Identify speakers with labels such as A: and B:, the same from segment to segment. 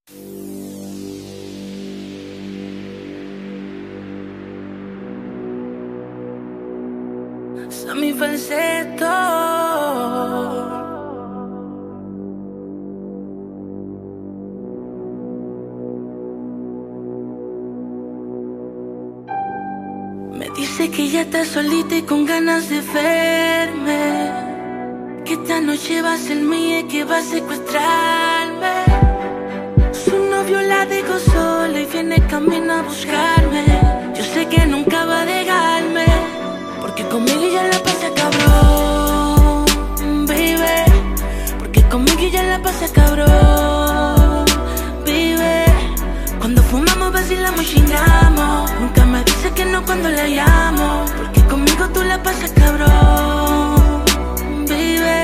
A: Son mi falseto. Me dice que ya está solita y con ganas de verme, que esta noche va a ser mía y que va a secuestrarme. Su novio la dejó sola y viene camino a buscarme. Yo sé que nunca va a dejarme, porque conmigo ya la pasa cabrón, vive. Porque conmigo ya la pasa cabrón, vive. Cuando fumamos, vacilamos y chingamos. Nunca me dice que no cuando la llamo, porque conmigo tú la pasas cabrón, vive.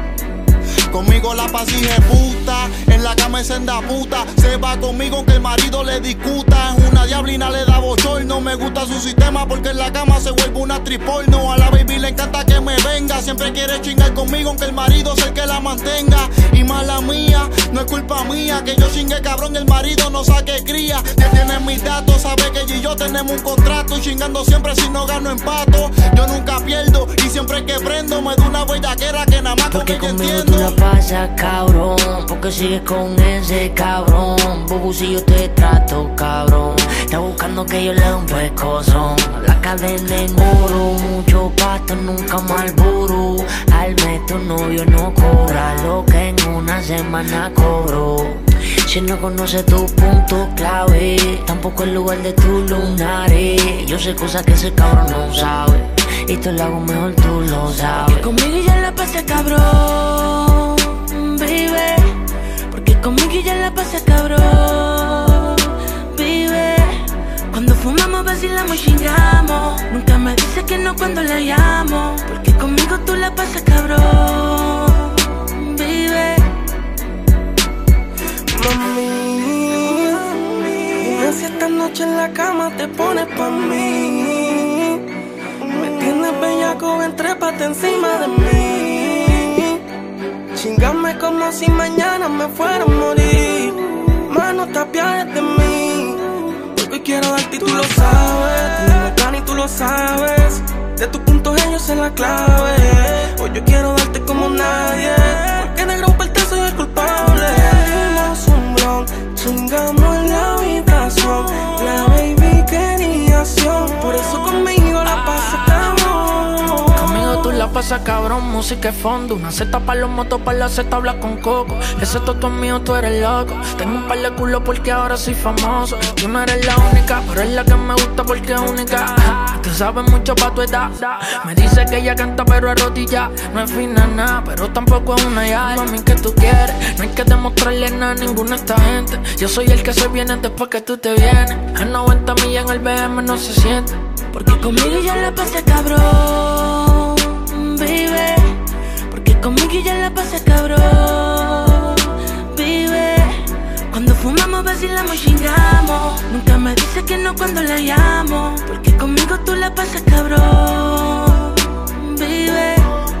B: Conmigo la pasa puta, en la cama es senda puta. Se va conmigo aunque el marido le discuta. Es una diablina, le da bochorno. Me gusta su sistema porque en la cama se vuelve una actriz porno. A la baby le encanta que me venga, siempre quiere chingar conmigo aunque el marido sea el que la mantenga. Y mala mía, no es culpa mía que yo chingue cabrón y el marido no saque cría. Ya tiene mis datos, sabe que ella y yo tenemos un contrato. Y chingando siempre si no gano empato. Yo nunca pierdo y siempre que prendo me da una bellaquera que nada más
C: porque
B: con
C: ella
B: entiendo.
C: Tú la pasas cabrón, porque sigues con ese cabrón. Bobo, si yo te trato cabrón, está buscando que yo le dé un pescozón. La cadena en oro, mucho pasto, nunca Marlboro. Al mes tu novio no cobra lo que en una semana cobro. Si no conoce tu punto clave, tampoco el lugar de tu lunares. Yo sé cosas que ese cabrón no sabe, y tú lo hago mejor, tú lo sabes.
A: Que conmigo ya la pasa cabrón, vive. Porque conmigo ya la pasa cabrón, vive. Cuando fumamos, vacilamos y chingamos. Nunca me dice que no cuando la llamo, porque conmigo tú la pasas cabrón, vive.
D: Mami, dime si esta noche en la cama te pones pa' mí. Me tienes bellaco, ven, trépate encima de mí. Chingame como si mañana me fuera a morir. Mano, te apiades de mí, porque hoy quiero darte y tú lo sabes. Tenemos plan y tú lo sabes. De tus puntos ellos en la clave. Hoy yo quiero darte como nadie, porque negro parte soy el culpable. Dimos un blon, chingamos en la habitación. La baby quería acción, por eso conmigo la pasa cabrón.
C: Conmigo tú la pasas cabrón, música de fondo. Una seta pa' los motos, pa' la seta hablas con coco. Ese toto es mío, tú eres loco. Tengo un par de culos porque ahora soy famoso. Tú no eres la única, pero es la que me gusta porque es única. Tú sabes mucho pa' tu edad. Me dice que ella canta pero es rodilla. No es fina nada, pero tampoco es una ya. Mami, ¿qué tú quieres? No hay que demostrarle nada a ninguna de esta gente. Yo soy el que se viene después que tú te vienes. A 90 millas en el BM no se siente,
A: porque conmigo ya la pasa cabrón, vive. Porque conmigo ya la pasa cabrón, vive. Cuando fumamos, vacilamos y chingamos. Nunca me dice que no cuando la llamo, porque conmigo tú la pasas cabrón, vive.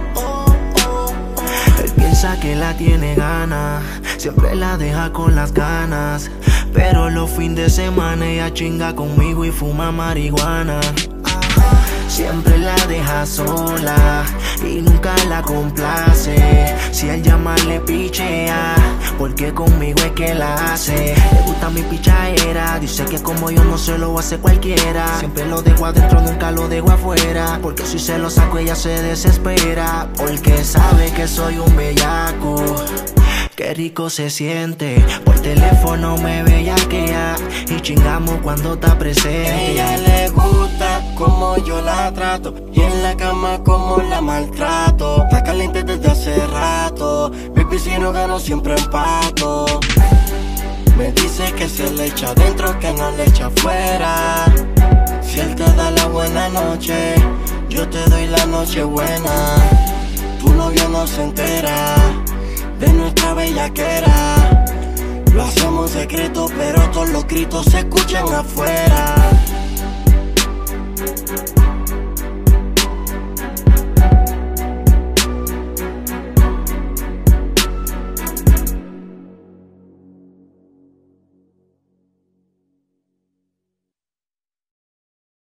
E: Él piensa que la tiene ganas, siempre la deja con las ganas. Pero los fines de semana ella chinga conmigo y fuma marihuana. Siempre la deja sola y nunca la complace. Si él llama le pichea, porque conmigo es que la hace. Le gusta mi pichadera, dice que como yo no se lo hace cualquiera. Siempre lo dejo adentro, nunca lo dejo afuera, porque si se lo saco ella se desespera, porque sabe que soy un bellaco. Qué rico se siente, por teléfono me bellaquea y chingamos cuando está presente.
D: A ella le gusta como yo la trato y en la cama como la maltrato. Está caliente desde hace rato, baby, si no gano siempre empato. Me dice que se le echa adentro, que no le echa afuera. Si él te da la buena noche, yo te doy la noche buena. Tu novio no se entera de nuestra bellaquera. Lo hacemos secreto, pero todos los gritos se escuchan afuera.